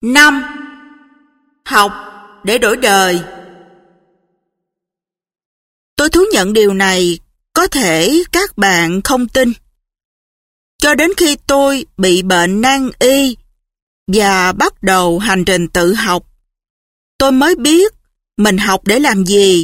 5. Học để đổi đời. Tôi thú nhận điều này, có thể các bạn không tin. Cho đến khi tôi bị bệnh nan y và bắt đầu hành trình tự học, tôi mới biết mình học để làm gì.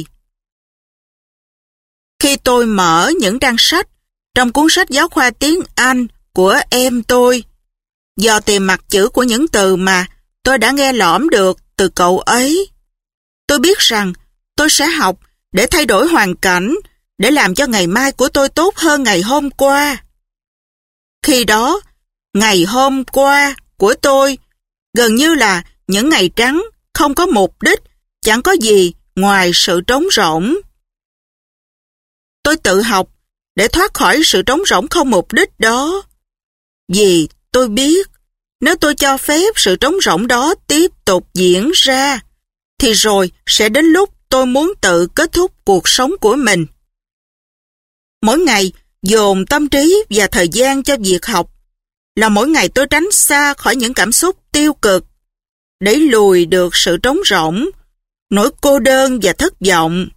Khi tôi mở những trang sách trong cuốn sách giáo khoa tiếng Anh của em tôi, dò tìm mặt chữ của những từ mà tôi đã nghe lỏm được từ cậu ấy, tôi biết rằng tôi sẽ học để thay đổi hoàn cảnh, để làm cho ngày mai của tôi tốt hơn ngày hôm qua. Khi đó, ngày hôm qua của tôi gần như là những ngày trắng, không có mục đích, chẳng có gì ngoài sự trống rỗng. Tôi tự học để thoát khỏi sự trống rỗng không mục đích đó. Vì tôi biết, nếu tôi cho phép sự trống rỗng đó tiếp tục diễn ra, thì rồi sẽ đến lúc tôi muốn tự kết thúc cuộc sống của mình. Mỗi ngày dồn tâm trí và thời gian cho việc học là mỗi ngày tôi tránh xa khỏi những cảm xúc tiêu cực, đẩy lùi được sự trống rỗng, nỗi cô đơn và thất vọng.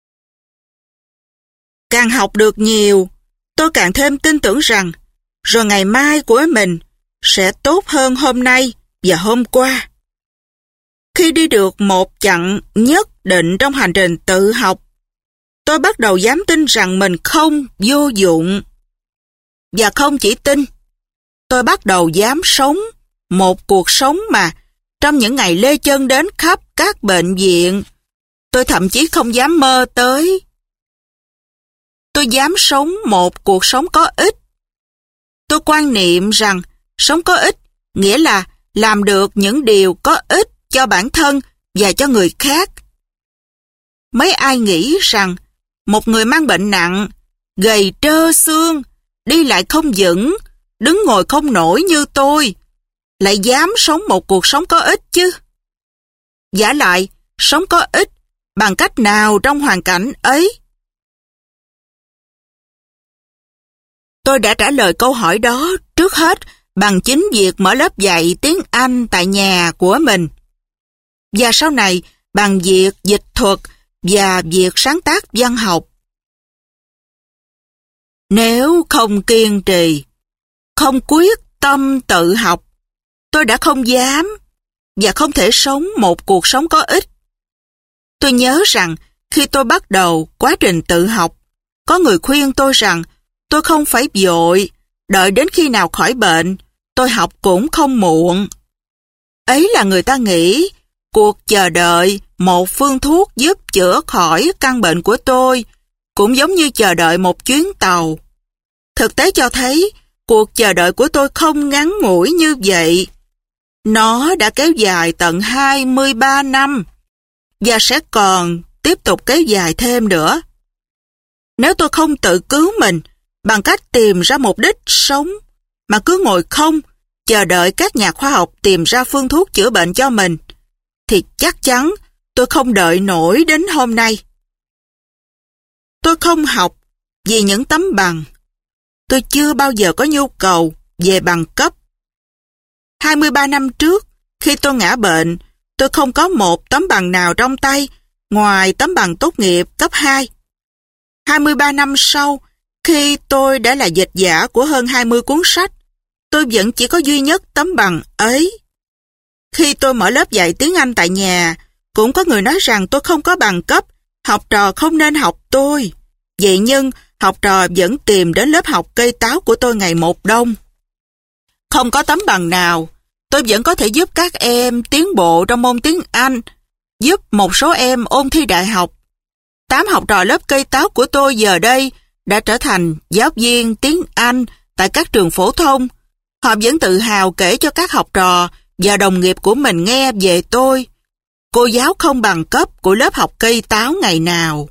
Càng học được nhiều, tôi càng thêm tin tưởng rằng rồi ngày mai của mình sẽ tốt hơn hôm nay và hôm qua. Khi đi được một chặng nhất định trong hành trình tự học, tôi bắt đầu dám tin rằng mình không vô dụng. Và không chỉ tin, tôi bắt đầu dám sống một cuộc sống mà trong những ngày lê chân đến khắp các bệnh viện, tôi thậm chí không dám mơ tới. Tôi dám sống một cuộc sống có ích. Tôi quan niệm rằng sống có ích nghĩa là làm được những điều có ích cho bản thân và cho người khác. Mấy ai nghĩ rằng một người mang bệnh nặng, gầy trơ xương, đi lại không vững, đứng ngồi không nổi như tôi, lại dám sống một cuộc sống có ích chứ? Vả lại, sống có ích bằng cách nào trong hoàn cảnh ấy? Tôi đã trả lời câu hỏi đó trước hết bằng chính việc mở lớp dạy tiếng Anh tại nhà của mình. Và sau này bằng việc dịch thuật và việc sáng tác văn học. Nếu không kiên trì, không quyết tâm tự học, tôi đã không dám và không thể sống một cuộc sống có ích. Tôi nhớ rằng khi tôi bắt đầu quá trình tự học, có người khuyên tôi rằng tôi không phải vội, đợi đến khi nào khỏi bệnh, tôi học cũng không muộn. Ấy là người ta nghĩ cuộc chờ đợi một phương thuốc giúp chữa khỏi căn bệnh của tôi cũng giống như chờ đợi một chuyến tàu. Thực tế cho thấy cuộc chờ đợi của tôi không ngắn ngủi như vậy. Nó đã kéo dài tận 23 năm và sẽ còn tiếp tục kéo dài thêm nữa. Nếu tôi không tự cứu mình bằng cách tìm ra mục đích sống, mà cứ ngồi không, chờ đợi các nhà khoa học tìm ra phương thuốc chữa bệnh cho mình, thì chắc chắn tôi không đợi nổi đến hôm nay. Tôi không học vì những tấm bằng. Tôi chưa bao giờ có nhu cầu về bằng cấp. 23 năm trước, khi tôi ngã bệnh, tôi không có một tấm bằng nào trong tay ngoài tấm bằng tốt nghiệp cấp 2. 23 năm sau, khi tôi đã là dịch giả của hơn 20 cuốn sách, tôi vẫn chỉ có duy nhất tấm bằng ấy. Khi tôi mở lớp dạy tiếng Anh tại nhà, cũng có người nói rằng tôi không có bằng cấp, học trò không nên học tôi. Vậy nhưng, học trò vẫn tìm đến lớp học cây táo của tôi ngày một đông. Không có tấm bằng nào, tôi vẫn có thể giúp các em tiến bộ trong môn tiếng Anh, giúp một số em ôn thi đại học. 8 học trò lớp cây táo của tôi giờ đây đã trở thành giáo viên tiếng Anh tại các trường phổ thông. Họ vẫn tự hào kể cho các học trò và đồng nghiệp của mình nghe về tôi, cô giáo không bằng cấp của lớp học cây táo ngày nào.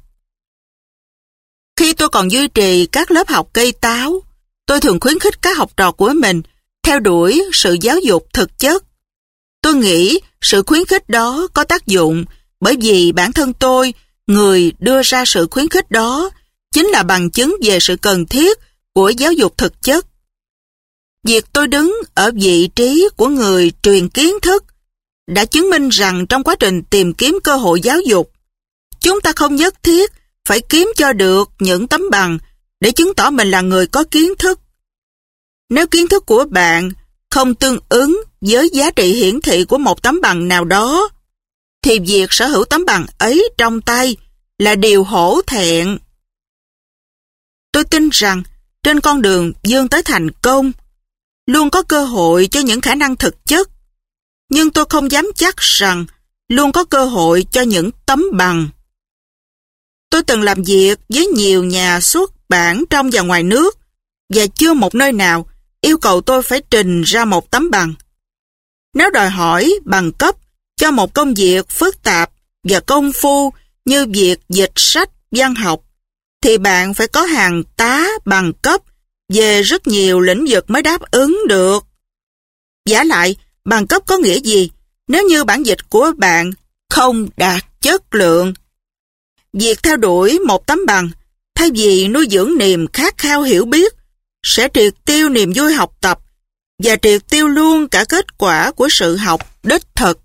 Khi tôi còn duy trì các lớp học cây táo, tôi thường khuyến khích các học trò của mình theo đuổi sự giáo dục thực chất. Tôi nghĩ sự khuyến khích đó có tác dụng bởi vì bản thân tôi, người đưa ra sự khuyến khích đó, chính là bằng chứng về sự cần thiết của giáo dục thực chất. Việc tôi đứng ở vị trí của người truyền kiến thức đã chứng minh rằng trong quá trình tìm kiếm cơ hội giáo dục, chúng ta không nhất thiết phải kiếm cho được những tấm bằng để chứng tỏ mình là người có kiến thức. Nếu kiến thức của bạn không tương ứng với giá trị hiển thị của một tấm bằng nào đó, thì việc sở hữu tấm bằng ấy trong tay là điều hổ thẹn. Tôi tin rằng trên con đường vươn tới thành công, luôn có cơ hội cho những khả năng thực chất, nhưng tôi không dám chắc rằng luôn có cơ hội cho những tấm bằng. Tôi từng làm việc với nhiều nhà xuất bản trong và ngoài nước, và chưa một nơi nào yêu cầu tôi phải trình ra một tấm bằng. Nếu đòi hỏi bằng cấp cho một công việc phức tạp và công phu như việc dịch sách văn học, thì bạn phải có hàng tá bằng cấp về rất nhiều lĩnh vực mới đáp ứng được. Vả lại, bằng cấp có nghĩa gì nếu như bản dịch của bạn không đạt chất lượng? Việc theo đuổi một tấm bằng, thay vì nuôi dưỡng niềm khát khao hiểu biết, sẽ triệt tiêu niềm vui học tập và triệt tiêu luôn cả kết quả của sự học đích thực.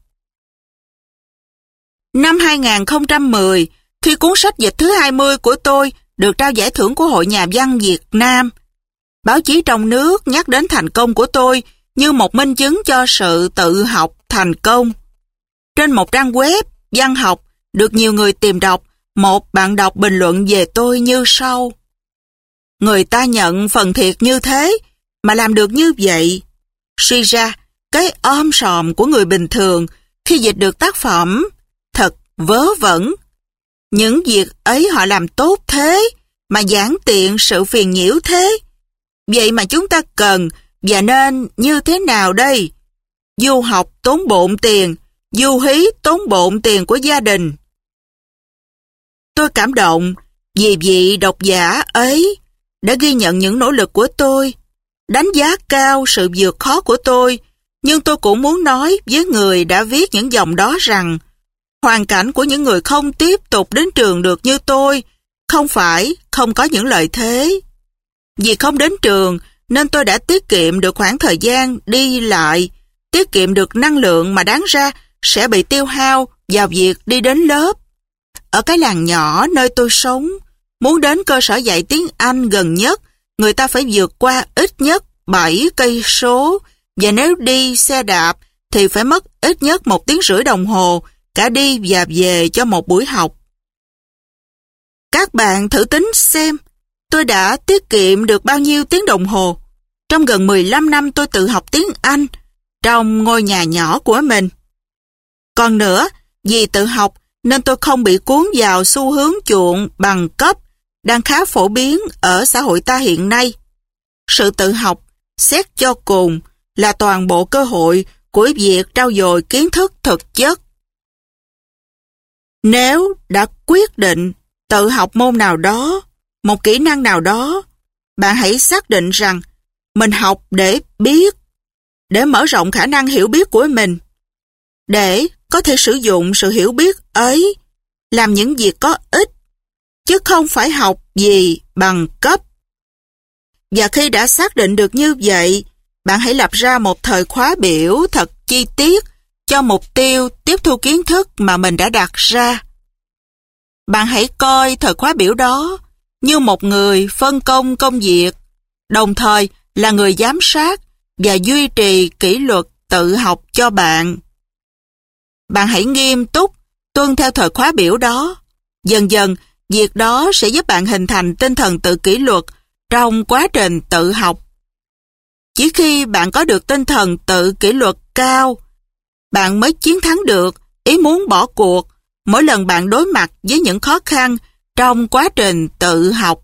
Năm 2010, khi cuốn sách dịch thứ 20 của tôi được trao giải thưởng của Hội Nhà văn Việt Nam, báo chí trong nước nhắc đến thành công của tôi như một minh chứng cho sự tự học thành công. Trên một trang web văn học được nhiều người tìm đọc, một bạn đọc bình luận về tôi như sau: người ta nhận phần thiệt như thế mà làm được như vậy. Suy ra, cái om sòm của người bình thường khi dịch được tác phẩm thật vớ vẩn. Những việc ấy họ làm tốt thế mà giản tiện sự phiền nhiễu thế. Vậy mà chúng ta cần và nên như thế nào đây? Du học tốn bộn tiền, du hí tốn bộn tiền của gia đình. Tôi cảm động vì vị độc giả ấy đã ghi nhận những nỗ lực của tôi, đánh giá cao sự vượt khó của tôi, nhưng tôi cũng muốn nói với người đã viết những dòng đó rằng hoàn cảnh của những người không tiếp tục đến trường được như tôi không phải không có những lợi thế. Vì không đến trường nên tôi đã tiết kiệm được khoảng thời gian đi lại, tiết kiệm được năng lượng mà đáng ra sẽ bị tiêu hao vào việc đi đến lớp. Ở cái làng nhỏ nơi tôi sống, muốn đến cơ sở dạy tiếng Anh gần nhất, người ta phải vượt qua ít nhất 7 cây số, và nếu đi xe đạp thì phải mất ít nhất 1 tiếng rưỡi đồng hồ cả đi và về cho một buổi học. Các bạn thử tính xem, tôi đã tiết kiệm được bao nhiêu tiếng đồng hồ trong gần 15 năm tôi tự học tiếng Anh trong ngôi nhà nhỏ của mình. Còn nữa, vì tự học nên tôi không bị cuốn vào xu hướng chuộng bằng cấp đang khá phổ biến ở xã hội ta hiện nay. Sự tự học, xét cho cùng, là toàn bộ cơ hội của việc trau dồi kiến thức thực chất. Nếu đã quyết định tự học môn nào đó, một kỹ năng nào đó, bạn hãy xác định rằng mình học để biết, để mở rộng khả năng hiểu biết của mình, để có thể sử dụng sự hiểu biết ấy làm những việc có ích, chứ không phải học gì bằng cấp. Và khi đã xác định được như vậy, bạn hãy lập ra một thời khóa biểu thật chi tiết cho mục tiêu tiếp thu kiến thức mà mình đã đặt ra. Bạn hãy coi thời khóa biểu đó như một người phân công công việc, đồng thời là người giám sát và duy trì kỷ luật tự học cho bạn. Bạn hãy nghiêm túc tuân theo thời khóa biểu đó. Dần dần, việc đó sẽ giúp bạn hình thành tinh thần tự kỷ luật trong quá trình tự học. Chỉ khi bạn có được tinh thần tự kỷ luật cao, bạn mới chiến thắng được ý muốn bỏ cuộc mỗi lần bạn đối mặt với những khó khăn trong quá trình tự học.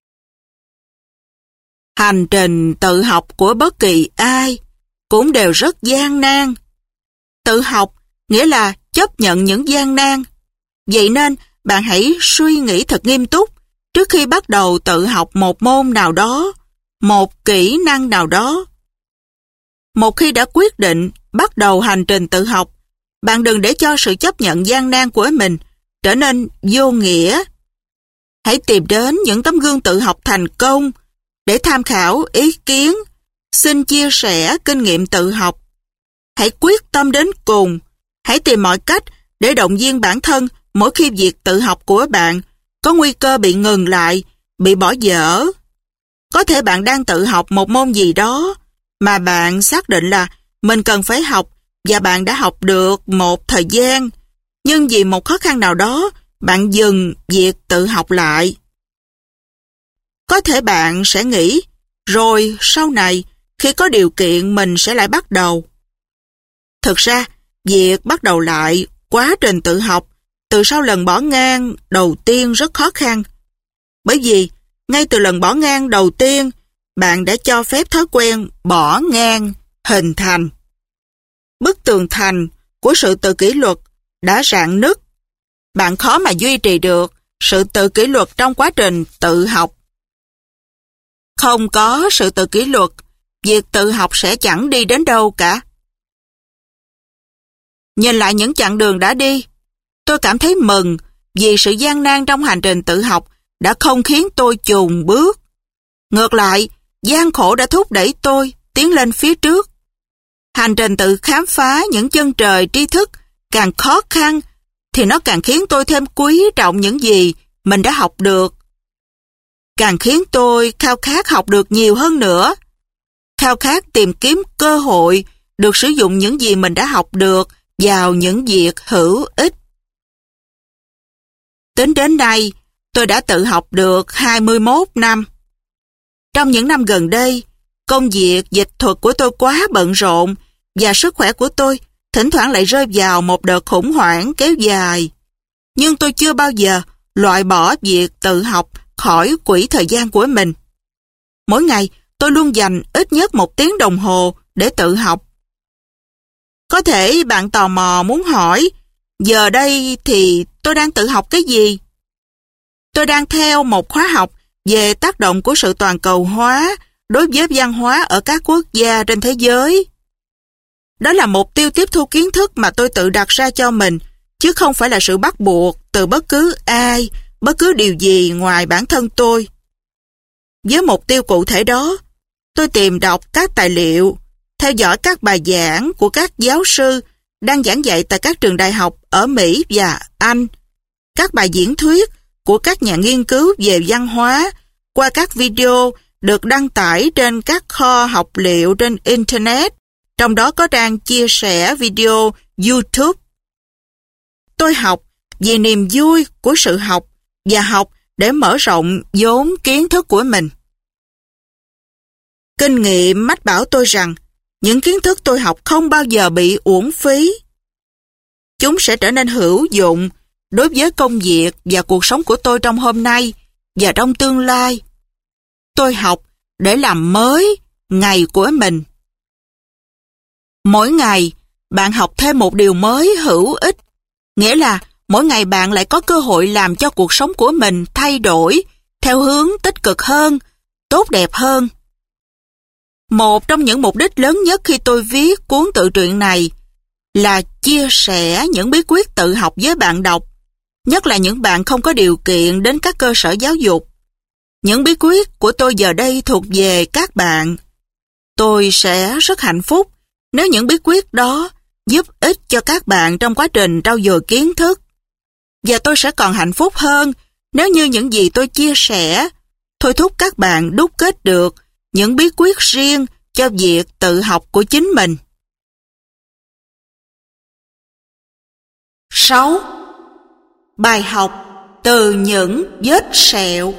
Hành trình tự học của bất kỳ ai cũng đều rất gian nan. Tự học nghĩa là chấp nhận những gian nan. Vậy nên bạn hãy suy nghĩ thật nghiêm túc trước khi bắt đầu tự học một môn nào đó, một kỹ năng nào đó. Một khi đã quyết định bắt đầu hành trình tự học, bạn đừng để cho sự chấp nhận gian nan của mình trở nên vô nghĩa. Hãy tìm đến những tấm gương tự học thành công để tham khảo ý kiến, xin chia sẻ kinh nghiệm tự học. Hãy quyết tâm đến cùng Hãy tìm mọi cách để động viên bản thân mỗi khi việc tự học của bạn có nguy cơ bị ngừng lại, bị bỏ dở. Có thể bạn đang tự học một môn gì đó mà bạn xác định là mình cần phải học và bạn đã học được một thời gian, nhưng vì một khó khăn nào đó, bạn dừng việc tự học lại. Có thể bạn sẽ nghĩ, rồi sau này, khi có điều kiện mình sẽ lại bắt đầu. Thực ra, việc bắt đầu lại quá trình tự học từ sau lần bỏ ngang đầu tiên rất khó khăn. Bởi vì, ngay từ lần bỏ ngang đầu tiên, bạn đã cho phép thói quen bỏ ngang hình thành. Bức tường thành của sự tự kỷ luật đã rạn nứt. Bạn khó mà duy trì được sự tự kỷ luật trong quá trình tự học. Không có sự tự kỷ luật, việc tự học sẽ chẳng đi đến đâu cả. Nhìn lại những chặng đường đã đi, tôi cảm thấy mừng vì sự gian nan trong hành trình tự học đã không khiến tôi chùn bước. Ngược lại, gian khổ đã thúc đẩy tôi tiến lên phía trước. Hành trình tự khám phá những chân trời tri thức càng khó khăn thì nó càng khiến tôi thêm quý trọng những gì mình đã học được. Càng khiến tôi khao khát học được nhiều hơn nữa. Khao khát tìm kiếm cơ hội được sử dụng những gì mình đã học được vào những việc hữu ích. Tính đến nay, tôi đã tự học được 21 năm. Trong những năm gần đây, công việc dịch thuật của tôi quá bận rộn và sức khỏe của tôi thỉnh thoảng lại rơi vào một đợt khủng hoảng kéo dài. Nhưng tôi chưa bao giờ loại bỏ việc tự học khỏi quỹ thời gian của mình. Mỗi ngày, tôi luôn dành ít nhất 1 tiếng đồng hồ để tự học. Có thể bạn tò mò muốn hỏi, giờ đây thì tôi đang tự học cái gì? Tôi đang theo một khóa học về tác động của sự toàn cầu hóa đối với văn hóa ở các quốc gia trên thế giới. Đó là mục tiêu tiếp thu kiến thức mà tôi tự đặt ra cho mình, chứ không phải là sự bắt buộc từ bất cứ ai, bất cứ điều gì ngoài bản thân tôi. Với mục tiêu cụ thể đó, tôi tìm đọc các tài liệu, theo dõi các bài giảng của các giáo sư đang giảng dạy tại các trường đại học ở Mỹ và Anh, các bài diễn thuyết của các nhà nghiên cứu về văn hóa qua các video được đăng tải trên các kho học liệu trên Internet, trong đó có trang chia sẻ video YouTube. Tôi học vì niềm vui của sự học và học để mở rộng vốn kiến thức của mình. Kinh nghiệm mách bảo tôi rằng những kiến thức tôi học không bao giờ bị uổng phí. Chúng sẽ trở nên hữu dụng đối với công việc và cuộc sống của tôi trong hôm nay và trong tương lai. Tôi học để làm mới ngày của mình. Mỗi ngày, bạn học thêm một điều mới hữu ích, nghĩa là mỗi ngày bạn lại có cơ hội làm cho cuộc sống của mình thay đổi theo hướng tích cực hơn, tốt đẹp hơn. Một trong những mục đích lớn nhất khi tôi viết cuốn tự truyện này là chia sẻ những bí quyết tự học với bạn đọc, nhất là những bạn không có điều kiện đến các cơ sở giáo dục. Những bí quyết của tôi giờ đây thuộc về các bạn. Tôi sẽ rất hạnh phúc nếu những bí quyết đó giúp ích cho các bạn trong quá trình trau dồi kiến thức. Và tôi sẽ còn hạnh phúc hơn nếu như những gì tôi chia sẻ thôi thúc các bạn đúc kết được những bí quyết riêng cho việc tự học của chính mình. 6. Bài học từ những vết sẹo.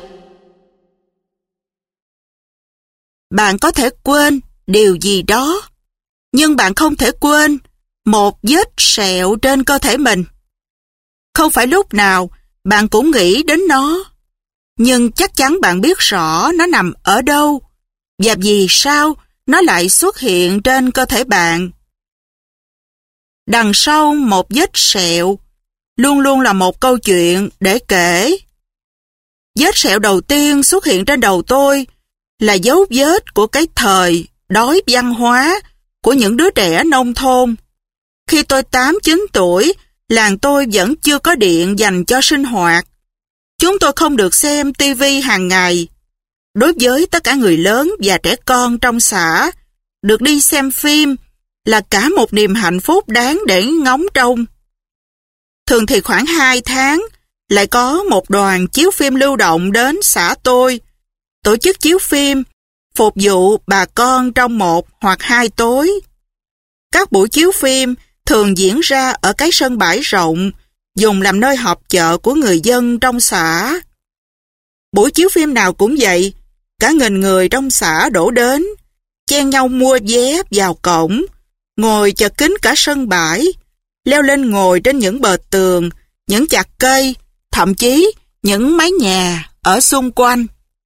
Bạn có thể quên điều gì đó, nhưng bạn không thể quên một vết sẹo trên cơ thể mình. Không phải lúc nào bạn cũng nghĩ đến nó, nhưng chắc chắn bạn biết rõ nó nằm ở đâu và vì sao nó lại xuất hiện trên cơ thể bạn. Đằng sau một vết sẹo luôn luôn là một câu chuyện để kể. Vết sẹo đầu tiên xuất hiện trên đầu tôi là dấu vết của cái thời đói văn hóa của những đứa trẻ nông thôn. Khi tôi 8-9 tuổi, làng tôi vẫn chưa có điện dành cho sinh hoạt. Chúng tôi không được xem tivi hàng ngày. Đối với tất cả người lớn và trẻ con trong xã, được đi xem phim là cả một niềm hạnh phúc đáng để ngóng trông. Thường thì khoảng 2 tháng, lại có một đoàn chiếu phim lưu động đến xã tôi, tổ chức chiếu phim, phục vụ bà con trong 1 hoặc 2 tối. Các buổi chiếu phim thường diễn ra ở cái sân bãi rộng, dùng làm nơi họp chợ của người dân trong xã. Buổi chiếu phim nào cũng vậy, cả nghìn người trong xã đổ đến, chen nhau mua vé vào cổng, ngồi chật kín cả sân bãi, leo lên ngồi trên những bờ tường, những chạc cây, thậm chí những mái nhà ở xung quanh.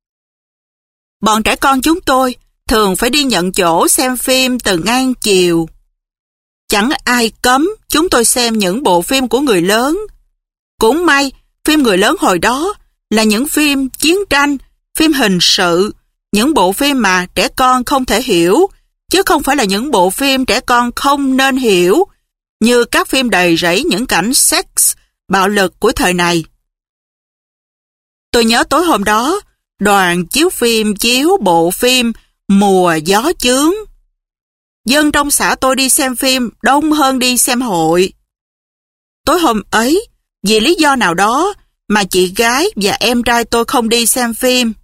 Bọn trẻ con chúng tôi thường phải đi nhận chỗ xem phim từ ngang chiều. Chẳng ai cấm chúng tôi xem những bộ phim của người lớn. Cũng may, phim người lớn hồi đó là những phim chiến tranh, phim hình sự, những bộ phim mà trẻ con không thể hiểu, chứ không phải là những bộ phim trẻ con không nên hiểu, như các phim đầy rẫy những cảnh sex, bạo lực của thời này. Tôi nhớ tối hôm đó, đoàn chiếu phim chiếu bộ phim Mùa Gió Chướng. Dân trong xã tôi đi xem phim đông hơn đi xem hội. Tối hôm ấy, vì lý do nào đó mà chị gái và em trai tôi không đi xem phim.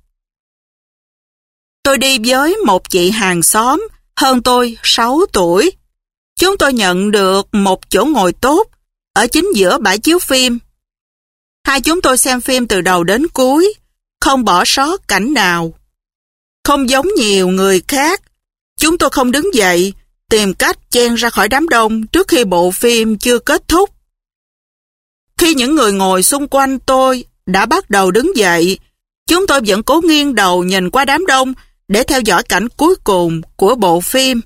Tôi đi với một chị hàng xóm hơn tôi 6 tuổi. Chúng tôi nhận được một chỗ ngồi tốt ở chính giữa bãi chiếu phim. Hai chúng tôi xem phim từ đầu đến cuối, không bỏ sót cảnh nào. Không giống nhiều người khác, chúng tôi không đứng dậy, tìm cách chen ra khỏi đám đông trước khi bộ phim chưa kết thúc. Khi những người ngồi xung quanh tôi đã bắt đầu đứng dậy, chúng tôi vẫn cố nghiêng đầu nhìn qua đám đông để theo dõi cảnh cuối cùng của bộ phim.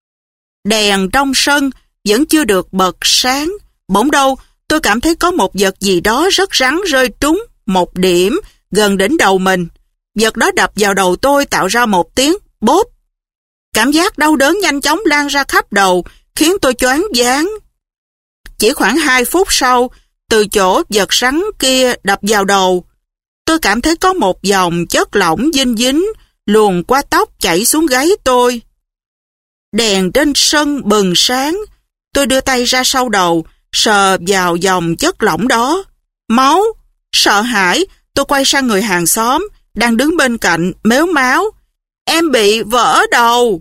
Đèn trong sân vẫn chưa được bật sáng, bỗng đâu tôi cảm thấy có một vật gì đó rất rắn rơi trúng một điểm gần đỉnh đầu mình. Vật đó đập vào đầu tôi tạo ra một tiếng bốp. Cảm giác đau đớn nhanh chóng lan ra khắp đầu, khiến tôi choáng váng. Chỉ khoảng 2 phút sau, từ chỗ vật rắn kia đập vào đầu, tôi cảm thấy có một dòng chất lỏng dinh dính luồn qua tóc chảy xuống gáy tôi. Đèn trên sân bừng sáng, tôi đưa tay ra sau đầu, sờ vào dòng chất lỏng đó. Máu! Sợ hãi, tôi quay sang người hàng xóm, đang đứng bên cạnh, mếu máo. Em bị vỡ đầu!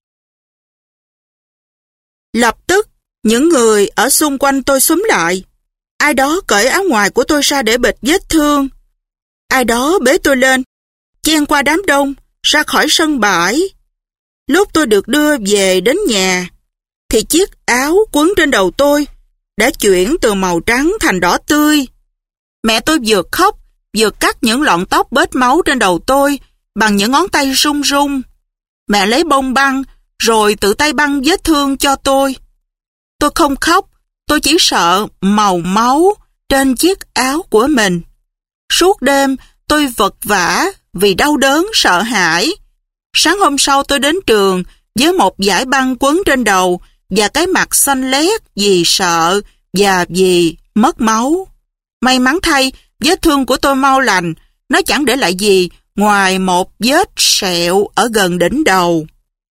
Lập tức, những người ở xung quanh tôi xúm lại. Ai đó cởi áo ngoài của tôi ra để bịt vết thương. Ai đó bế tôi lên, chen qua đám đông, ra khỏi sân bãi. Lúc tôi được đưa về đến nhà, thì chiếc áo quấn trên đầu tôi đã chuyển từ màu trắng thành đỏ tươi. Mẹ tôi vừa khóc, vừa cắt những lọn tóc bết máu trên đầu tôi bằng những ngón tay run run. Mẹ lấy bông băng, rồi tự tay băng vết thương cho tôi. Tôi không khóc, tôi chỉ sợ màu máu trên chiếc áo của mình. Suốt đêm, tôi vật vã vì đau đớn sợ hãi. Sáng hôm sau tôi đến trường với một dải băng quấn trên đầu và cái mặt xanh lét vì sợ và vì mất máu. May mắn thay, vết thương của tôi mau lành, nó chẳng để lại gì ngoài một vết sẹo ở gần đỉnh đầu.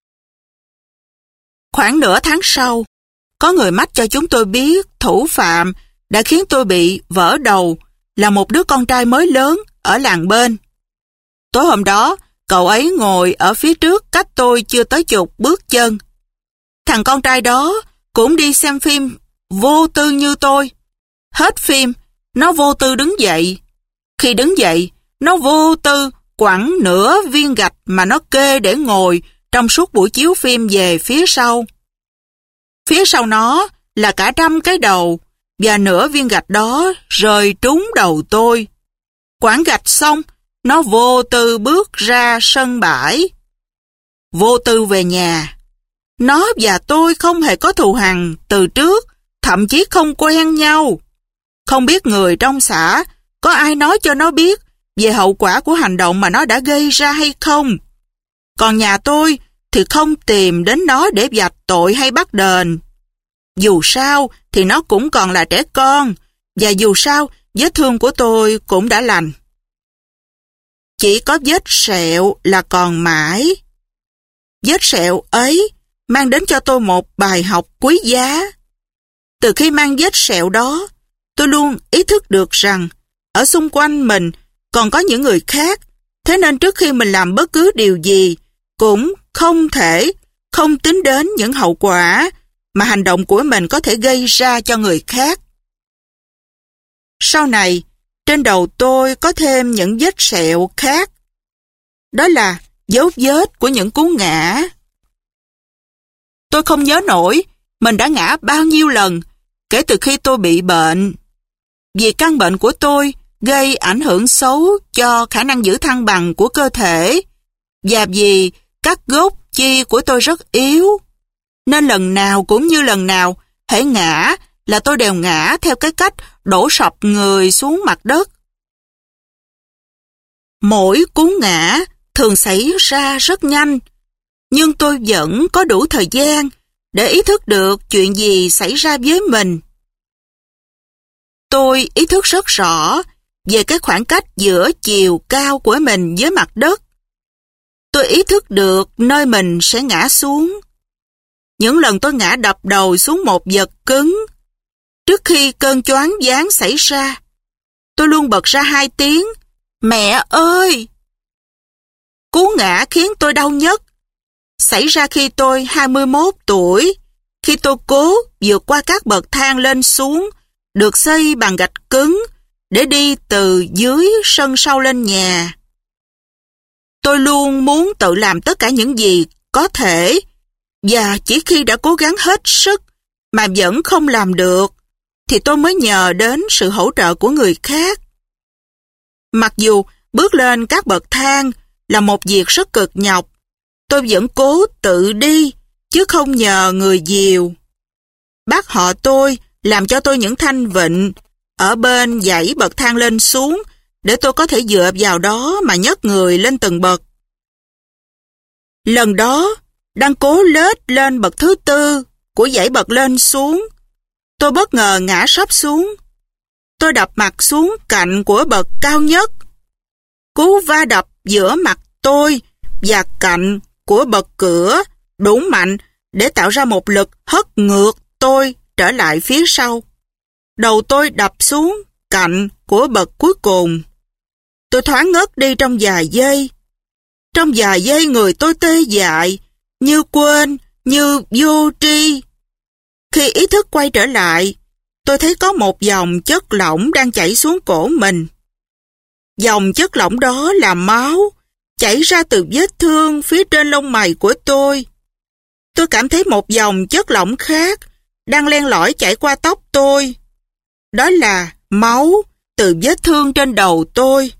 Khoảng nửa tháng sau, có người mách cho chúng tôi biết thủ phạm đã khiến tôi bị vỡ đầu là một đứa con trai mới lớn ở làng bên. Tối hôm đó, cậu ấy ngồi ở phía trước cách tôi chưa tới chục bước chân. Thằng con trai đó cũng đi xem phim vô tư như tôi. Hết phim, nó vô tư đứng dậy. Khi đứng dậy, nó vô tư quẳng nửa viên gạch mà nó kê để ngồi trong suốt buổi chiếu phim về phía sau. Phía sau nó là cả 100 cái đầu, và nửa viên gạch đó rơi trúng đầu tôi. Quẳng gạch xong, nó vô tư bước ra sân bãi. Vô tư về nhà. Nó và tôi không hề có thù hằn từ trước, thậm chí không quen nhau. Không biết người trong xã có ai nói cho nó biết về hậu quả của hành động mà nó đã gây ra hay không. Còn nhà tôi thì không tìm đến nó để vạch tội hay bắt đền. Dù sao thì nó cũng còn là trẻ con, và dù sao vết thương của tôi cũng đã lành. Chỉ có vết sẹo là còn mãi. Vết sẹo ấy mang đến cho tôi một bài học quý giá. Từ khi mang vết sẹo đó, tôi luôn ý thức được rằng ở xung quanh mình còn có những người khác, thế nên trước khi mình làm bất cứ điều gì, cũng không tính đến những hậu quả mà hành động của mình có thể gây ra cho người khác. Sau này, trên đầu tôi có thêm những vết sẹo khác. Đó là dấu vết của những cú ngã. Tôi không nhớ nổi mình đã ngã bao nhiêu lần kể từ khi tôi bị bệnh. Vì căn bệnh của tôi gây ảnh hưởng xấu cho khả năng giữ thăng bằng của cơ thể, và vì các gốc chi của tôi rất yếu, nên lần nào cũng như lần nào, hễ ngã là tôi đều ngã theo cái cách đổ sập người xuống mặt đất. Mỗi cú ngã thường xảy ra rất nhanh, nhưng tôi vẫn có đủ thời gian để ý thức được chuyện gì xảy ra với mình. Tôi ý thức rất rõ về cái khoảng cách giữa chiều cao của mình với mặt đất. Tôi ý thức được nơi mình sẽ ngã xuống. Những lần tôi ngã đập đầu xuống một vật cứng, trước khi cơn choáng váng xảy ra, tôi luôn bật ra 2 tiếng, "Mẹ ơi!" Cú ngã khiến tôi đau nhất xảy ra khi tôi 21 tuổi, khi tôi cố vượt qua các bậc thang lên xuống, được xây bằng gạch cứng, để đi từ dưới sân sau lên nhà. Tôi luôn muốn tự làm tất cả những gì có thể, và chỉ khi đã cố gắng hết sức mà vẫn không làm được, thì tôi mới nhờ đến sự hỗ trợ của người khác. Mặc dù bước lên các bậc thang là một việc rất cực nhọc, tôi vẫn cố tự đi, chứ không nhờ người dìu. Bác họ tôi làm cho tôi những thanh vịn ở bên dãy bậc thang lên xuống, để tôi có thể dựa vào đó mà nhấc người lên từng bậc. Lần đó, đang cố lết lên bậc thứ 4 của dãy bậc lên xuống, tôi bất ngờ ngã sấp xuống. Tôi đập mặt xuống cạnh của bậc cao nhất. Cú va đập giữa mặt tôi và cạnh của bậc cửa đủ mạnh để tạo ra một lực hất ngược tôi trở lại phía sau. Đầu tôi đập xuống cạnh của bậc cuối cùng. Tôi thoáng ngất đi trong vài giây. Trong vài giây người tôi tê dại, như quên, như vô tri. Khi ý thức quay trở lại, tôi thấy có một dòng chất lỏng đang chảy xuống cổ mình. Dòng chất lỏng đó là máu, chảy ra từ vết thương phía trên lông mày của tôi. Tôi cảm thấy một dòng chất lỏng khác đang len lỏi chảy qua tóc tôi. Đó là máu từ vết thương trên đầu tôi.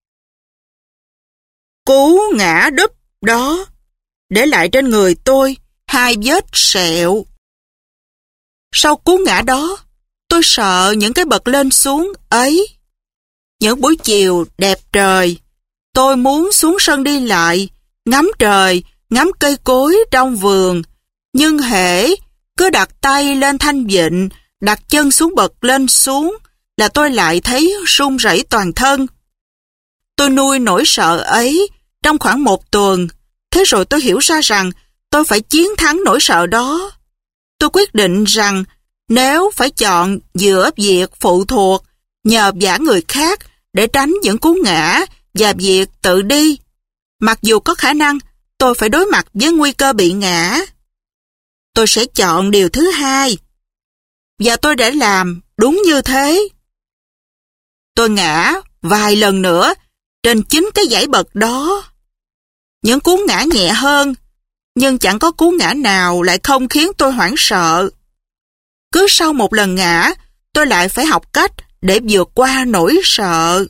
Cú ngã đúp đó để lại trên người tôi 2 vết sẹo. Sau cú ngã đó, tôi sợ những cái bậc lên xuống ấy. Những buổi chiều đẹp trời, tôi muốn xuống sân đi lại, ngắm trời, ngắm cây cối trong vườn. Nhưng hễ cứ đặt tay lên thanh vịn, đặt chân xuống bậc lên xuống, là tôi lại thấy run rẩy toàn thân. Tôi nuôi nỗi sợ ấy trong khoảng 1 tuần, thế rồi tôi hiểu ra rằng tôi phải chiến thắng nỗi sợ đó. Tôi quyết định rằng nếu phải chọn giữa việc phụ thuộc nhờ vả người khác để tránh những cú ngã và việc tự đi, mặc dù có khả năng tôi phải đối mặt với nguy cơ bị ngã, tôi sẽ chọn điều thứ hai. Và tôi đã làm đúng như thế. Tôi ngã vài lần nữa trên chính cái dãy bậc đó. Những cú ngã nhẹ hơn, nhưng chẳng có cú ngã nào lại không khiến tôi hoảng sợ. Cứ sau một lần ngã, tôi lại phải học cách để vượt qua nỗi sợ.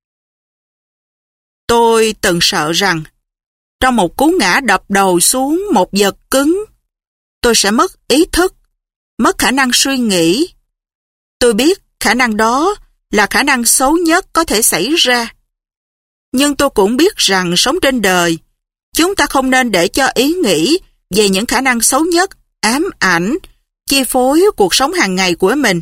Tôi từng sợ rằng trong một cú ngã đập đầu xuống một vật cứng, tôi sẽ mất ý thức, mất khả năng suy nghĩ. Tôi biết khả năng đó là khả năng xấu nhất có thể xảy ra. Nhưng tôi cũng biết rằng sống trên đời, chúng ta không nên để cho ý nghĩ về những khả năng xấu nhất ám ảnh, chi phối cuộc sống hàng ngày của mình.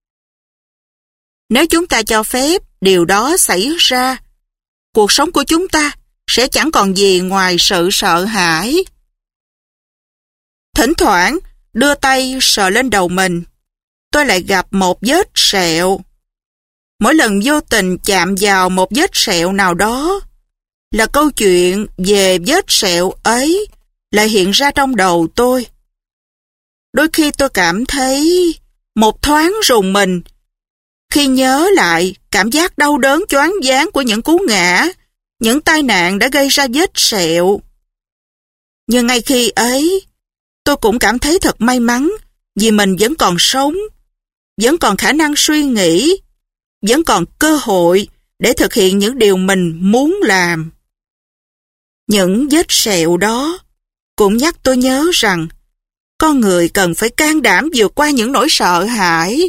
Nếu chúng ta cho phép điều đó xảy ra, cuộc sống của chúng ta sẽ chẳng còn gì ngoài sự sợ hãi. Thỉnh thoảng, đưa tay sờ lên đầu mình, tôi lại gặp một vết sẹo. Mỗi lần vô tình chạm vào một vết sẹo nào đó, là câu chuyện về vết sẹo ấy lại hiện ra trong đầu tôi. Đôi khi tôi cảm thấy một thoáng rùng mình khi nhớ lại cảm giác đau đớn choáng váng của những cú ngã, những tai nạn đã gây ra vết sẹo. Nhưng ngay khi ấy, tôi cũng cảm thấy thật may mắn vì mình vẫn còn sống, vẫn còn khả năng suy nghĩ, vẫn còn cơ hội để thực hiện những điều mình muốn làm. Những vết sẹo đó cũng nhắc tôi nhớ rằng con người cần phải can đảm vượt qua những nỗi sợ hãi.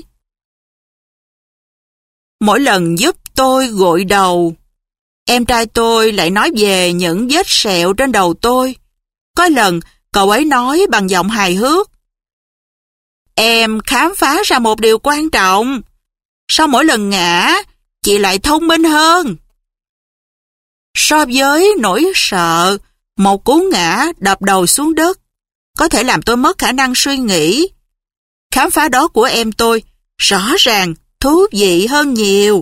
Mỗi lần giúp tôi gội đầu, em trai tôi lại nói về những vết sẹo trên đầu tôi. Có lần, cậu ấy nói bằng giọng hài hước: "Em khám phá ra một điều quan trọng. Sau mỗi lần ngã, chị lại thông minh hơn." So với nỗi sợ, một cú ngã đập đầu xuống đất có thể làm tôi mất khả năng suy nghĩ. Khám phá đó của em tôi rõ ràng thú vị hơn nhiều.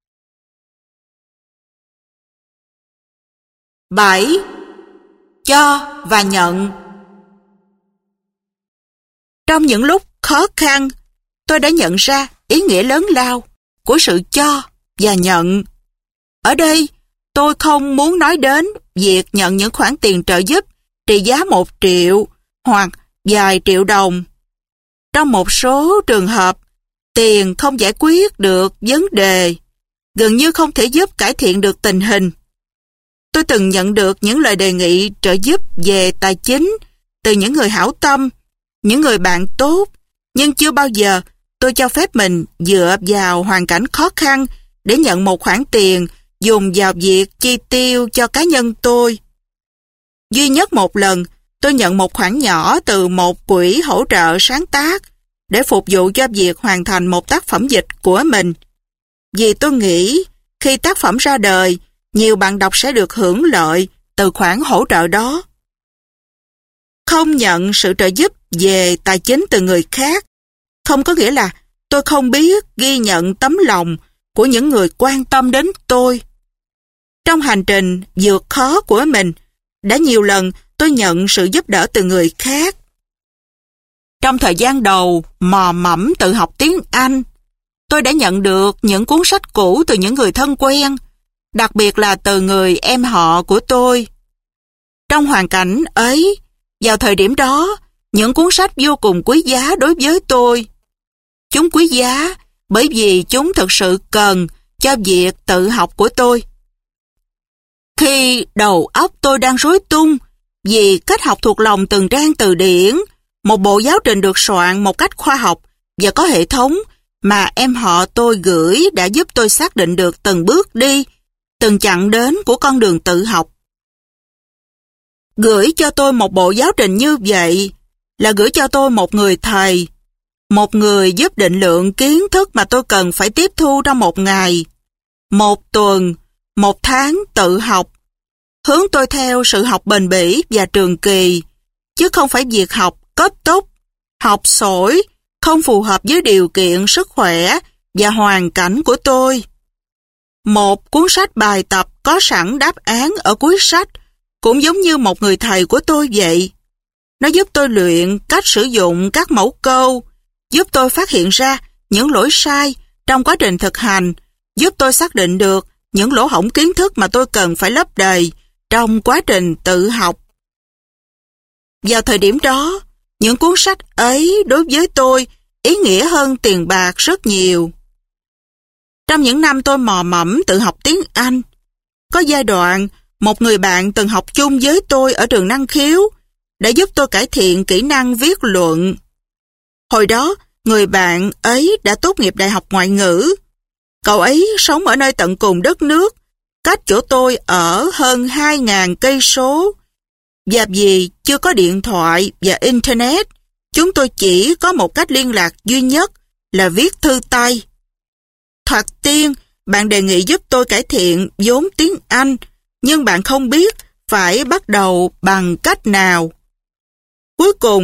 7. Cho và nhận. Trong những lúc khó khăn, tôi đã nhận ra ý nghĩa lớn lao của sự cho và nhận. Ở đây, tôi không muốn nói đến việc nhận những khoản tiền trợ giúp trị giá 1 triệu hoặc vài triệu đồng. Trong một số trường hợp, tiền không giải quyết được vấn đề, gần như không thể giúp cải thiện được tình hình. Tôi từng nhận được những lời đề nghị trợ giúp về tài chính từ những người hảo tâm, những người bạn tốt, nhưng chưa bao giờ tôi cho phép mình dựa vào hoàn cảnh khó khăn để nhận một khoản tiền dùng vào việc chi tiêu cho cá nhân tôi. Duy nhất một lần, tôi nhận một khoản nhỏ từ một quỹ hỗ trợ sáng tác để phục vụ cho việc hoàn thành một tác phẩm dịch của mình. Vì tôi nghĩ khi tác phẩm ra đời, nhiều bạn đọc sẽ được hưởng lợi từ khoản hỗ trợ đó. Không nhận sự trợ giúp về tài chính từ người khác không có nghĩa là tôi không biết ghi nhận tấm lòng của những người quan tâm đến tôi. Trong hành trình vượt khó của mình, đã nhiều lần tôi nhận sự giúp đỡ từ người khác. Trong thời gian đầu mò mẫm tự học tiếng Anh, tôi đã nhận được những cuốn sách cũ từ những người thân quen, đặc biệt là từ người em họ của tôi. Trong hoàn cảnh ấy, vào thời điểm đó, những cuốn sách vô cùng quý giá đối với tôi. Chúng quý giá bởi vì chúng thực sự cần cho việc tự học của tôi. Khi đầu óc tôi đang rối tung vì cách học thuộc lòng từng trang từ điển, một bộ giáo trình được soạn một cách khoa học và có hệ thống mà em họ tôi gửi đã giúp tôi xác định được từng bước đi, từng chặng đến của con đường tự học. Gửi cho tôi một bộ giáo trình như vậy là gửi cho tôi một người thầy, một người giúp định lượng kiến thức mà tôi cần phải tiếp thu trong một ngày, một tuần, một tháng tự học, hướng tôi theo sự học bền bỉ và trường kỳ, chứ không phải việc học cấp tốc, học sỏi, không phù hợp với điều kiện sức khỏe và hoàn cảnh của tôi. Một cuốn sách bài tập có sẵn đáp án ở cuối sách cũng giống như một người thầy của tôi vậy. Nó giúp tôi luyện cách sử dụng các mẫu câu, giúp tôi phát hiện ra những lỗi sai trong quá trình thực hành, giúp tôi xác định được những lỗ hổng kiến thức mà tôi cần phải lấp đầy trong quá trình tự học. Vào thời điểm đó, những cuốn sách ấy đối với tôi ý nghĩa hơn tiền bạc rất nhiều. Trong những năm tôi mò mẫm tự học tiếng Anh, có giai đoạn một người bạn từng học chung với tôi ở trường năng khiếu đã giúp tôi cải thiện kỹ năng viết luận. Hồi đó, người bạn ấy đã tốt nghiệp đại học ngoại ngữ. Cậu ấy sống ở nơi tận cùng đất nước, cách chỗ tôi ở hơn 2.000 cây số. Và vì chưa có điện thoại và Internet, chúng tôi chỉ có một cách liên lạc duy nhất là viết thư tay. Thoạt tiên, bạn đề nghị giúp tôi cải thiện vốn tiếng Anh, nhưng bạn không biết phải bắt đầu bằng cách nào. Cuối cùng,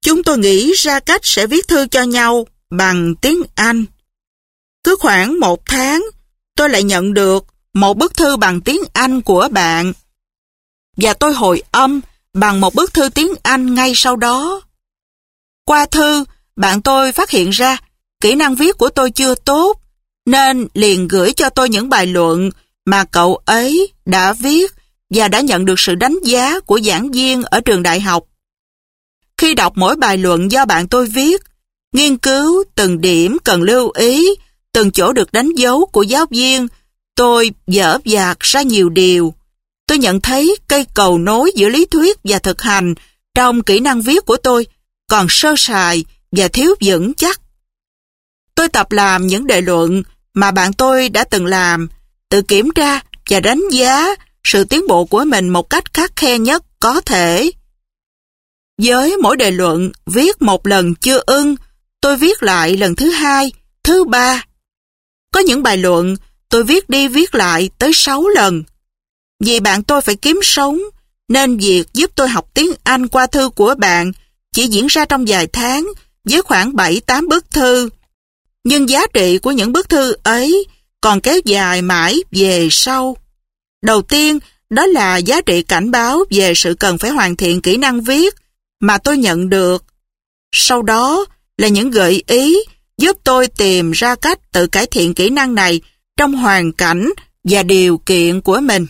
chúng tôi nghĩ ra cách sẽ viết thư cho nhau bằng tiếng Anh. Cứ khoảng 1 tháng, tôi lại nhận được một bức thư bằng tiếng Anh của bạn. Và tôi hồi âm bằng một bức thư tiếng Anh ngay sau đó. Qua thư, bạn tôi phát hiện ra kỹ năng viết của tôi chưa tốt, nên liền gửi cho tôi những bài luận mà cậu ấy đã viết và đã nhận được sự đánh giá của giảng viên ở trường đại học. Khi đọc mỗi bài luận do bạn tôi viết, nghiên cứu từng điểm cần lưu ý, từng chỗ được đánh dấu của giáo viên, tôi dở dạc ra nhiều điều. Tôi nhận thấy cây cầu nối giữa lý thuyết và thực hành trong kỹ năng viết của tôi còn sơ sài và thiếu vững chắc. Tôi tập làm những đề luận mà bạn tôi đã từng làm, tự kiểm tra và đánh giá sự tiến bộ của mình một cách khắt khe nhất có thể. Với mỗi đề luận viết một lần chưa ưng, tôi viết lại lần thứ 2, thứ 3. Có những bài luận tôi viết đi viết lại tới 6 lần. Vì bạn tôi phải kiếm sống, nên việc giúp tôi học tiếng Anh qua thư của bạn chỉ diễn ra trong vài tháng với khoảng 7-8 bức thư. Nhưng giá trị của những bức thư ấy còn kéo dài mãi về sau. Đầu tiên, đó là giá trị cảnh báo về sự cần phải hoàn thiện kỹ năng viết mà tôi nhận được. Sau đó là những gợi ý giúp tôi tìm ra cách tự cải thiện kỹ năng này trong hoàn cảnh và điều kiện của mình.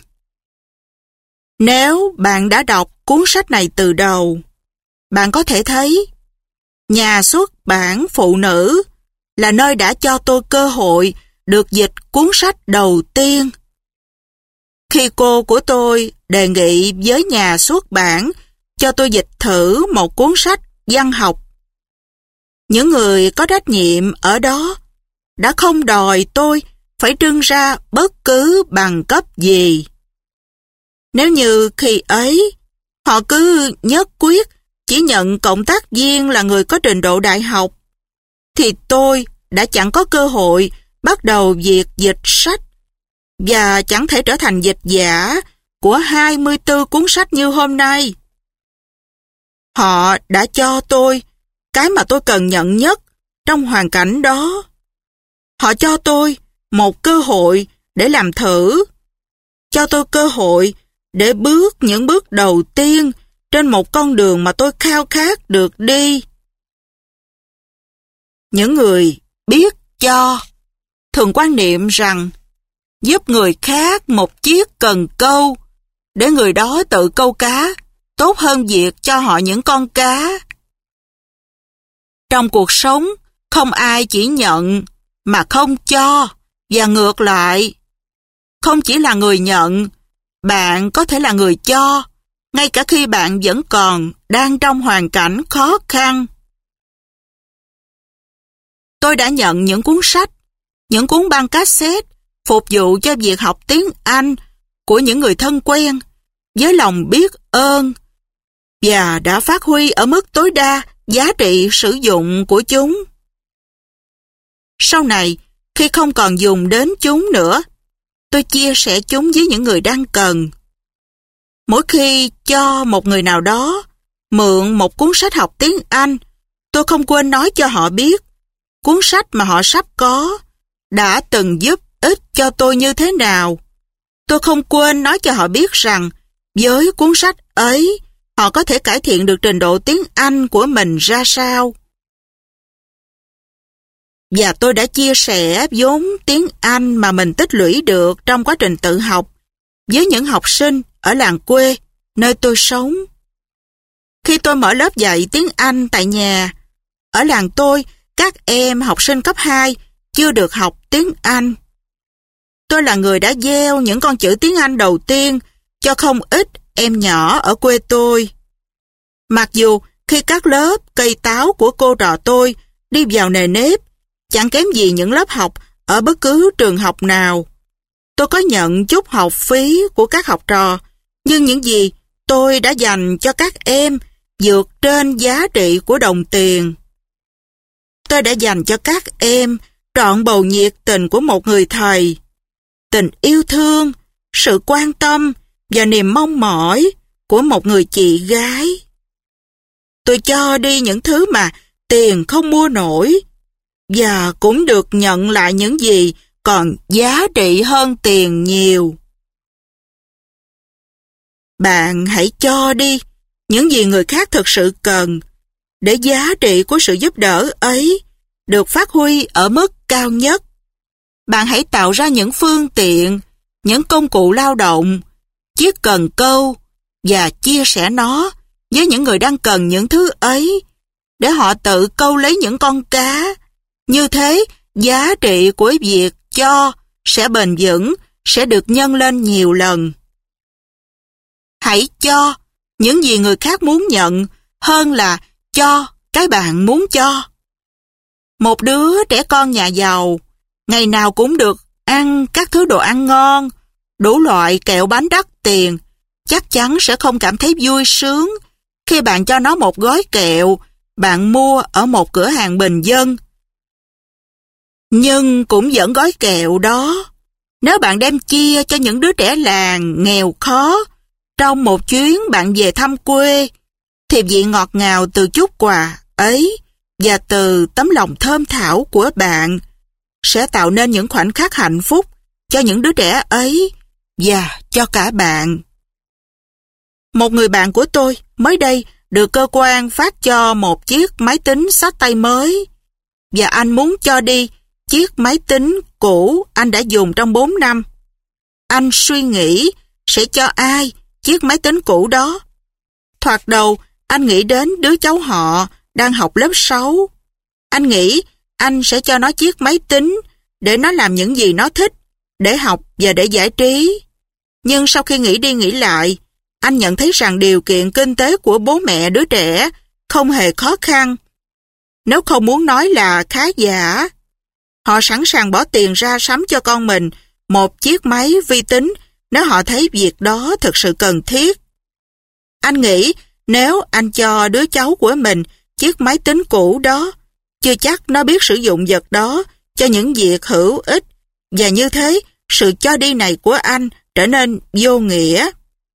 Nếu bạn đã đọc cuốn sách này từ đầu, bạn có thể thấy nhà xuất bản Phụ Nữ là nơi đã cho tôi cơ hội được dịch cuốn sách đầu tiên. Khi cô của tôi đề nghị với nhà xuất bản cho tôi dịch thử một cuốn sách văn học, những người có trách nhiệm ở đó đã không đòi tôi phải trưng ra bất cứ bằng cấp gì. Nếu như khi ấy họ cứ nhất quyết chỉ nhận cộng tác viên là người có trình độ đại học, thì tôi đã chẳng có cơ hội bắt đầu việc dịch sách và chẳng thể trở thành dịch giả của 24 cuốn sách như hôm nay. Họ đã cho tôi cái mà tôi cần nhận nhất trong hoàn cảnh đó. Họ cho tôi một cơ hội để làm thử, cho tôi cơ hội để bước những bước đầu tiên trên một con đường mà tôi khao khát được đi. Những người biết cho thường quan niệm rằng giúp người khác một chiếc cần câu để người đó tự câu cá tốt hơn việc cho họ những con cá. Trong cuộc sống, không ai chỉ nhận mà không cho, và ngược lại. Không chỉ là người nhận, bạn có thể là người cho, ngay cả khi bạn vẫn còn đang trong hoàn cảnh khó khăn. Tôi đã nhận những cuốn sách, những cuốn băng cassette phục vụ cho việc học tiếng Anh của những người thân quen, với lòng biết ơn, và đã phát huy ở mức tối đa giá trị sử dụng của chúng. Sau này, khi không còn dùng đến chúng nữa, tôi chia sẻ chúng với những người đang cần. Mỗi khi cho một người nào đó mượn một cuốn sách học tiếng Anh, tôi không quên nói cho họ biết cuốn sách mà họ sắp có đã từng giúp ích cho tôi như thế nào. Tôi không quên nói cho họ biết rằng với cuốn sách ấy, họ có thể cải thiện được trình độ tiếng Anh của mình ra sao. Và tôi đã chia sẻ vốn tiếng Anh mà mình tích lũy được trong quá trình tự học với những học sinh ở làng quê, nơi tôi sống. Khi tôi mở lớp dạy tiếng Anh tại nhà, ở làng tôi, các em học sinh cấp 2 chưa được học tiếng Anh. Tôi là người đã gieo những con chữ tiếng Anh đầu tiên cho không ít em nhỏ ở quê tôi. Mặc dù khi các lớp cây táo của cô trò tôi đi vào nề nếp, chẳng kém gì những lớp học ở bất cứ trường học nào, tôi có nhận chút học phí của các học trò, nhưng những gì tôi đã dành cho các em vượt trên giá trị của đồng tiền. Tôi đã dành cho các em trọn bầu nhiệt tình của một người thầy, tình yêu thương, sự quan tâm và niềm mong mỏi của một người chị gái. Tôi cho đi những thứ mà tiền không mua nổi, và cũng được nhận lại những gì còn giá trị hơn tiền nhiều. Bạn hãy cho đi những gì người khác thực sự cần, để giá trị của sự giúp đỡ ấy được phát huy ở mức cao nhất. Bạn hãy tạo ra những phương tiện, những công cụ lao động, chiếc cần câu và chia sẻ nó với những người đang cần những thứ ấy, để họ tự câu lấy những con cá. Như thế, giá trị của việc cho sẽ bền vững, sẽ được nhân lên nhiều lần. Hãy cho những gì người khác muốn nhận hơn là cho cái bạn muốn cho. Một đứa trẻ con nhà giàu ngày nào cũng được ăn các thứ đồ ăn ngon, đủ loại kẹo bánh đắt tiền, chắc chắn sẽ không cảm thấy vui sướng khi bạn cho nó một gói kẹo bạn mua ở một cửa hàng bình dân. Nhưng cũng vẫn gói kẹo đó, nếu bạn đem chia cho những đứa trẻ làng nghèo khó trong một chuyến bạn về thăm quê, thì vị ngọt ngào từ chút quà ấy và từ tấm lòng thơm thảo của bạn sẽ tạo nên những khoảnh khắc hạnh phúc cho những đứa trẻ ấy và cho cả bạn. Một người bạn của tôi mới đây được cơ quan phát cho một chiếc máy tính xách tay mới, và anh muốn cho đi chiếc máy tính cũ anh đã dùng trong 4 năm. Anh suy nghĩ sẽ cho ai chiếc máy tính cũ đó. Thoạt đầu, anh nghĩ đến đứa cháu họ đang học lớp 6. Anh nghĩ anh sẽ cho nó chiếc máy tính để nó làm những gì nó thích, để học và để giải trí. Nhưng sau khi nghĩ đi nghĩ lại, anh nhận thấy rằng điều kiện kinh tế của bố mẹ đứa trẻ không hề khó khăn, nếu không muốn nói là khá giả. Họ sẵn sàng bỏ tiền ra sắm cho con mình một chiếc máy vi tính nếu họ thấy việc đó thực sự cần thiết. Anh nghĩ nếu anh cho đứa cháu của mình chiếc máy tính cũ đó, chưa chắc nó biết sử dụng vật đó cho những việc hữu ích, và như thế sự cho đi này của anh trở nên vô nghĩa.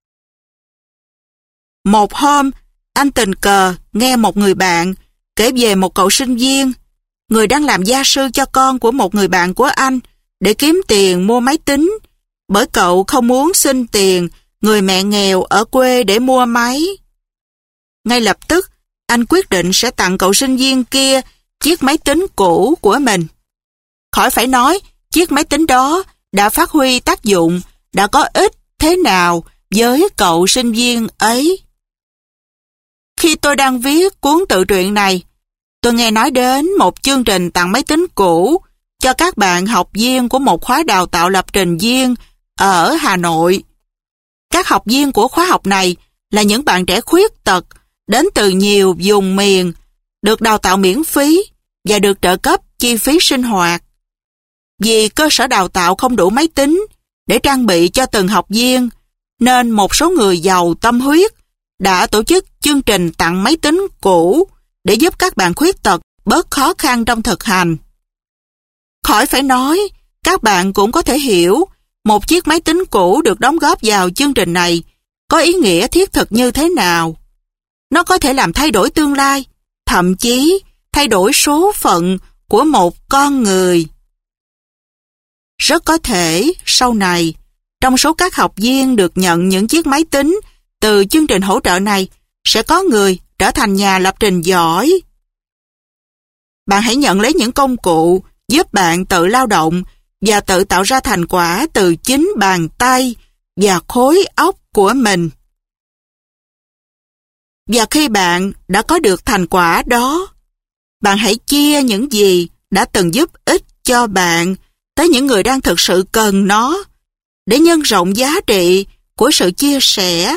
Một hôm, anh tình cờ nghe một người bạn kể về một cậu sinh viên, người đang làm gia sư cho con của một người bạn của anh để kiếm tiền mua máy tính, bởi cậu không muốn xin tiền người mẹ nghèo ở quê để mua máy. Ngay lập tức, anh quyết định sẽ tặng cậu sinh viên kia chiếc máy tính cũ của mình. Khỏi phải nói, chiếc máy tính đó đã phát huy tác dụng, đã có ích thế nào với cậu sinh viên ấy. Khi tôi đang viết cuốn tự truyện này, tôi nghe nói đến một chương trình tặng máy tính cũ cho các bạn học viên của một khóa đào tạo lập trình viên ở Hà Nội. Các học viên của khóa học này là những bạn trẻ khuyết tật đến từ nhiều vùng miền, được đào tạo miễn phí và được trợ cấp chi phí sinh hoạt. Vì cơ sở đào tạo không đủ máy tính để trang bị cho từng học viên, nên một số người giàu tâm huyết đã tổ chức chương trình tặng máy tính cũ để giúp các bạn khuyết tật bớt khó khăn trong thực hành. Khỏi phải nói, các bạn cũng có thể hiểu một chiếc máy tính cũ được đóng góp vào chương trình này có ý nghĩa thiết thực như thế nào. Nó có thể làm thay đổi tương lai, thậm chí thay đổi số phận của một con người. Rất có thể sau này, trong số các học viên được nhận những chiếc máy tính từ chương trình hỗ trợ này, sẽ có người trở thành nhà lập trình giỏi. Bạn hãy nhận lấy những công cụ giúp bạn tự lao động và tự tạo ra thành quả từ chính bàn tay và khối óc của mình. Và khi bạn đã có được thành quả đó, bạn hãy chia những gì đã từng giúp ích cho bạn tới những người đang thực sự cần nó, để nhân rộng giá trị của sự chia sẻ.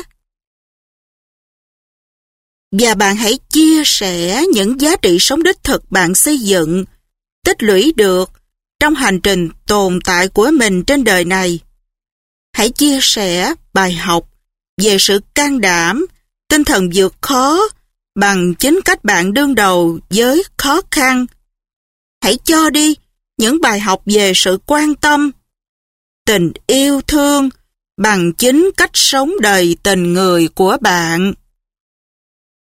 Và bạn hãy chia sẻ những giá trị sống đích thực bạn xây dựng, tích lũy được trong hành trình tồn tại của mình trên đời này. Hãy chia sẻ bài học về sự can đảm, tinh thần vượt khó bằng chính cách bạn đương đầu với khó khăn. Hãy cho đi những bài học về sự quan tâm, tình yêu thương bằng chính cách sống đầy tình người của bạn.